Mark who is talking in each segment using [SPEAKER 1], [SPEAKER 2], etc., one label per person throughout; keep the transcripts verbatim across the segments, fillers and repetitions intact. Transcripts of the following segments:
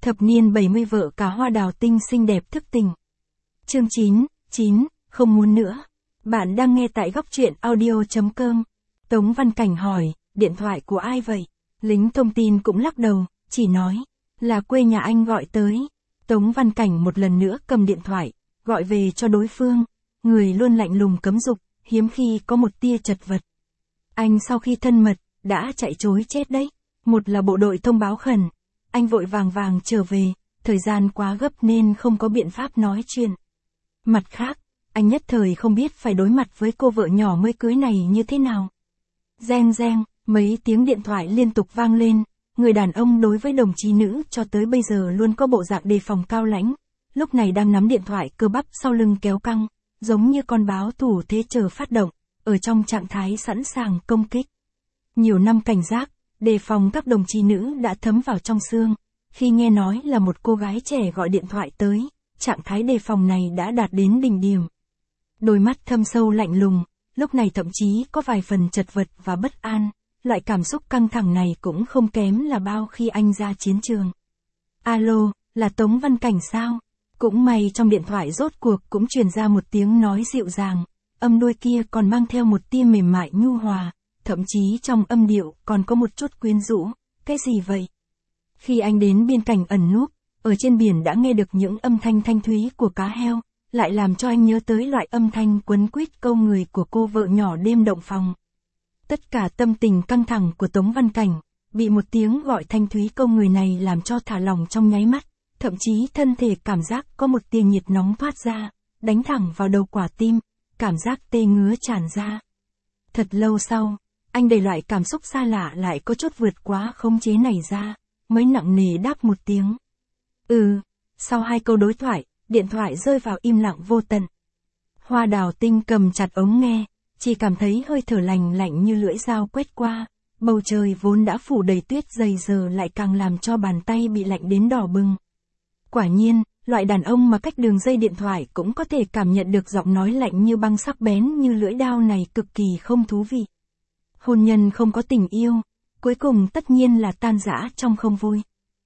[SPEAKER 1] Thập niên bảy mươi vợ cả Hoa Đào Tinh xinh đẹp thức tỉnh. Chương chín, chín, không muốn nữa. Bạn đang nghe tại góc truyện audio chấm com. Tống Văn Cảnh hỏi, điện thoại của ai vậy? Lính thông tin cũng lắc đầu, chỉ nói, là quê nhà anh gọi tới. Tống Văn Cảnh một lần nữa cầm điện thoại, gọi về cho đối phương. Người luôn lạnh lùng cấm dục, hiếm khi có một tia chật vật. Anh sau khi thân mật, đã chạy trối chết đấy. Một là bộ đội thông báo khẩn. Anh vội vàng vàng trở về, thời gian quá gấp nên không có biện pháp nói chuyện. Mặt khác, anh nhất thời không biết phải đối mặt với cô vợ nhỏ mới cưới này như thế nào. Reng reng, mấy tiếng điện thoại liên tục vang lên, người đàn ông đối với đồng chí nữ cho tới bây giờ luôn có bộ dạng đề phòng cao lãnh, lúc này đang nắm điện thoại cơ bắp sau lưng kéo căng, giống như con báo thủ thế chờ phát động, ở trong trạng thái sẵn sàng công kích. Nhiều năm cảnh giác, đề phòng các đồng chí nữ đã thấm vào trong xương, khi nghe nói là một cô gái trẻ gọi điện thoại tới, trạng thái đề phòng này đã đạt đến đỉnh điểm. Đôi mắt thâm sâu lạnh lùng, lúc này thậm chí có vài phần chật vật và bất an, loại cảm xúc căng thẳng này cũng không kém là bao khi anh ra chiến trường. Alo, là Tống Văn Cảnh sao? Cũng may trong điện thoại rốt cuộc cũng truyền ra một tiếng nói dịu dàng, âm đuôi kia còn mang theo một tia mềm mại nhu hòa, thậm chí trong âm điệu còn có một chút quyến rũ, cái gì vậy? Khi anh đến biên cảnh ẩn núp, ở trên biển đã nghe được những âm thanh thanh thúy của cá heo, lại làm cho anh nhớ tới loại âm thanh quấn quýt câu người của cô vợ nhỏ đêm động phòng. Tất cả tâm tình căng thẳng của Tống Văn Cảnh, bị một tiếng gọi thanh thúy câu người này làm cho thả lỏng trong nháy mắt, thậm chí thân thể cảm giác có một tia nhiệt nóng thoát ra, đánh thẳng vào đầu quả tim, cảm giác tê ngứa tràn ra. Thật lâu sau, anh đầy loại cảm xúc xa lạ lại có chút vượt quá khống chế này ra, mới nặng nề đáp một tiếng. Ừ, sau hai câu đối thoại, điện thoại rơi vào im lặng vô tận. Hoa Đào Tinh cầm chặt ống nghe, chỉ cảm thấy hơi thở lành lạnh như lưỡi dao quét qua, bầu trời vốn đã phủ đầy tuyết dày giờ lại càng làm cho bàn tay bị lạnh đến đỏ bừng. Quả nhiên, loại đàn ông mà cách đường dây điện thoại cũng có thể cảm nhận được giọng nói lạnh như băng sắc bén như lưỡi dao này cực kỳ không thú vị. Hôn nhân không có tình yêu, cuối cùng tất nhiên là tan rã trong không vui.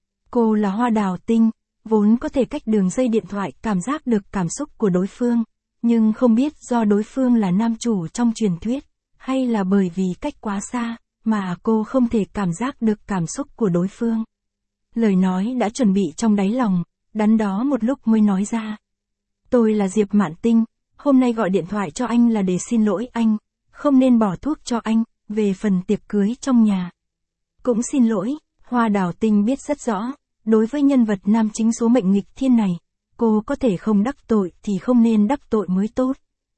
[SPEAKER 1] Cô là Hoa Đào Tinh, vốn có thể cách đường dây điện thoại cảm giác được cảm xúc của đối phương, nhưng không biết do đối phương là nam chủ trong truyền thuyết, hay là bởi vì cách quá xa, mà cô không thể cảm giác được cảm xúc của đối phương. Lời nói đã chuẩn bị trong đáy lòng, đắn đo một lúc mới nói ra. Tôi là Diệp Mạn Tinh, hôm nay gọi điện thoại cho anh là để xin lỗi anh, không nên bỏ thuốc cho anh, về phần tiệc cưới trong nhà. Cũng xin lỗi, Hoa Đào Tinh biết rất rõ, đối với nhân vật nam chính số mệnh nghịch thiên này, cô có thể không đắc tội thì không nên đắc tội mới tốt.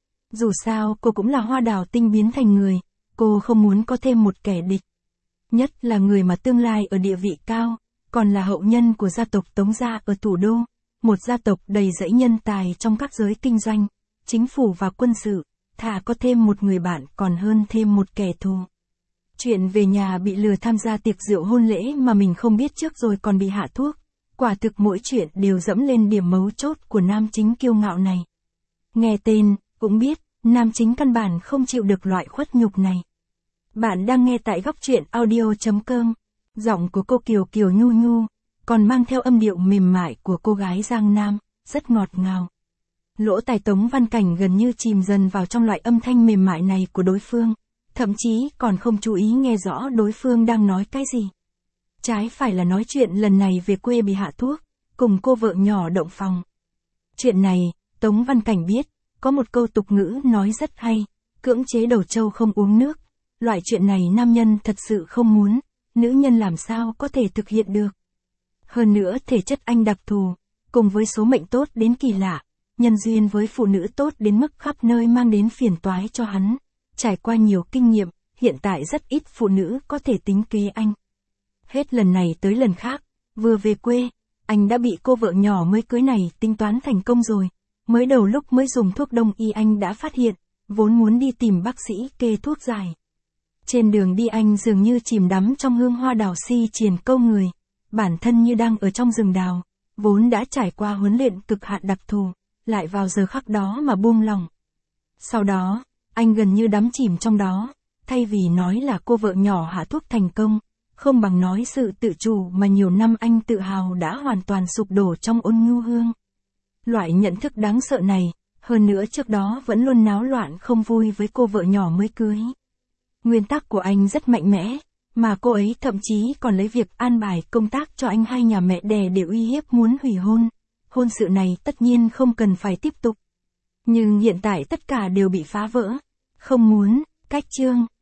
[SPEAKER 1] Dù sao cô cũng là Hoa Đào Tinh biến thành người, cô không muốn có thêm một kẻ địch. Nhất là người mà tương lai ở địa vị cao, còn là hậu nhân của gia tộc Tống gia ở thủ đô, một gia tộc đầy dẫy nhân tài trong các giới kinh doanh, chính phủ và quân sự, thà có thêm một người bạn còn hơn thêm một kẻ thù. Chuyện về nhà bị lừa tham gia tiệc rượu hôn lễ mà mình không biết trước rồi còn bị hạ thuốc, quả thực mỗi chuyện đều dẫm lên điểm mấu chốt của nam chính kiêu ngạo này. Nghe tên, cũng biết, nam chính căn bản không chịu được loại khuất nhục này. Bạn đang nghe tại góc truyện audio chấm com, giọng của cô Kiều Kiều nhu nhu, còn mang theo âm điệu mềm mại của cô gái Giang Nam, rất ngọt ngào. Lỗ tai Tống Văn Cảnh gần như chìm dần vào trong loại âm thanh mềm mại này của đối phương, thậm chí còn không chú ý nghe rõ đối phương đang nói cái gì. Trái phải là nói chuyện lần này về quê bị hạ thuốc, cùng cô vợ nhỏ động phòng. Chuyện này, Tống Văn Cảnh biết, có một câu tục ngữ nói rất hay, cưỡng chế đầu trâu không uống nước. Loại chuyện này nam nhân thật sự không muốn, nữ nhân làm sao có thể thực hiện được. Hơn nữa thể chất anh đặc thù, cùng với số mệnh tốt đến kỳ lạ, nhân duyên với phụ nữ tốt đến mức khắp nơi mang đến phiền toái cho hắn. Trải qua nhiều kinh nghiệm, hiện tại rất ít phụ nữ có thể tính kế anh. Hết lần này tới lần khác, vừa về quê, anh đã bị cô vợ nhỏ mới cưới này tính toán thành công rồi. Mới đầu lúc mới dùng thuốc đông y anh đã phát hiện, vốn muốn đi tìm bác sĩ kê thuốc giải. Trên đường đi anh dường như chìm đắm trong hương hoa đào si triền câu người, bản thân như đang ở trong rừng đào, vốn đã trải qua huấn luyện cực hạn đặc thù, lại vào giờ khắc đó mà buông lỏng. Sau đó, anh gần như đắm chìm trong đó, thay vì nói là cô vợ nhỏ hạ thuốc thành công, không bằng nói sự tự chủ mà nhiều năm anh tự hào đã hoàn toàn sụp đổ trong Ôn Nhu Hương. Loại nhận thức đáng sợ này, hơn nữa trước đó vẫn luôn náo loạn không vui với cô vợ nhỏ mới cưới. Nguyên tắc của anh rất mạnh mẽ, mà cô ấy thậm chí còn lấy việc an bài công tác cho anh hai nhà mẹ đẻ để uy hiếp muốn hủy hôn. Hôn sự này tất nhiên không cần phải tiếp tục. Nhưng hiện tại tất cả đều bị phá vỡ. Không muốn, cách chương.